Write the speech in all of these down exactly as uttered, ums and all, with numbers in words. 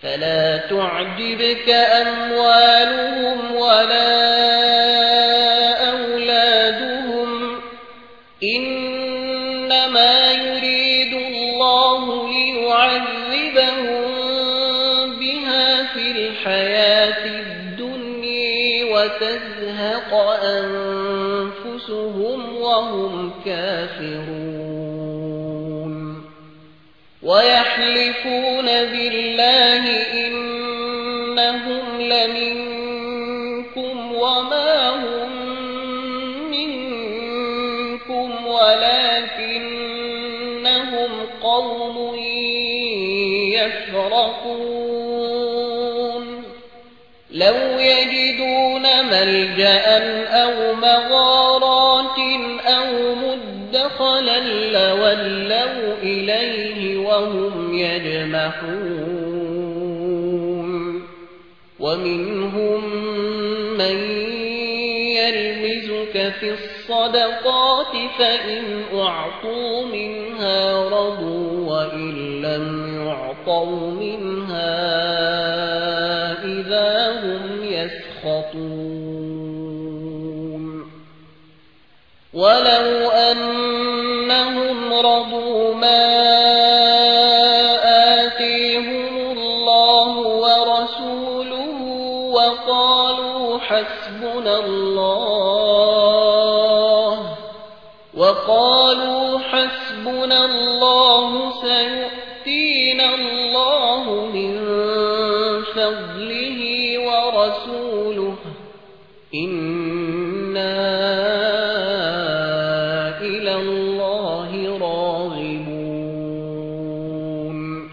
فلا تعجبك أموالهم ولا أولادهم إنما يريد الله ليعذبهم بها في الحياة الدنيا وتزهق أنفسهم وهم كافرون ويحلفون بالله إنهم لمنكم وما هم منكم ولكنهم قوم يفرقون لو يجدون ملجأ أو مغارات أو مدخلا لولوا إليه وهم يجمحون ومنهم من يلمزك في الصدقات فإن أعطوا منها رضوا وإن لم يعطوا منها إذا هم يسخطون ولو أنهم رضوا ما آتيهم الله ورسوله وقالوا حسبنا الله وقالوا حسبنا الله سيؤتينا الله من فضله ورسوله إنا إلى الله راغبون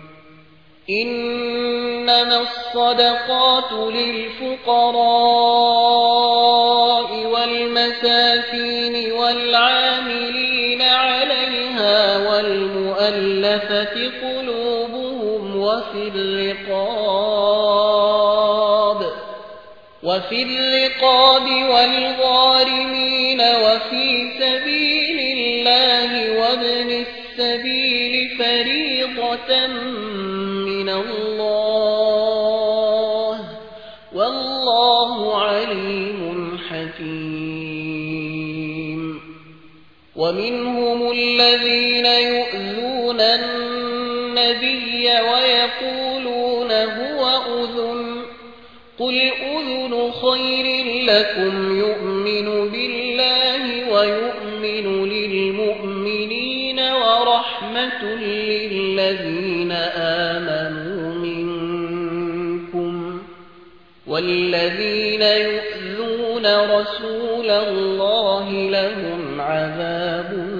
إنما الصدقات للفقراء والمساكين والعاملين عليها والمؤلفة قلوبهم وفي الرقاب وفي الرقاب والغارمين وفي سبيل الله وابن السبيل فريضة من الله والله عليم حكيم ومنهم الذين يؤذون النبي ويقولون هو أذن قل أذن خير لكم يؤمن بالله ويؤمن للمؤمنين ورحمة للذين آمنوا منكم والذين يؤذون رسول الله لهم عذاب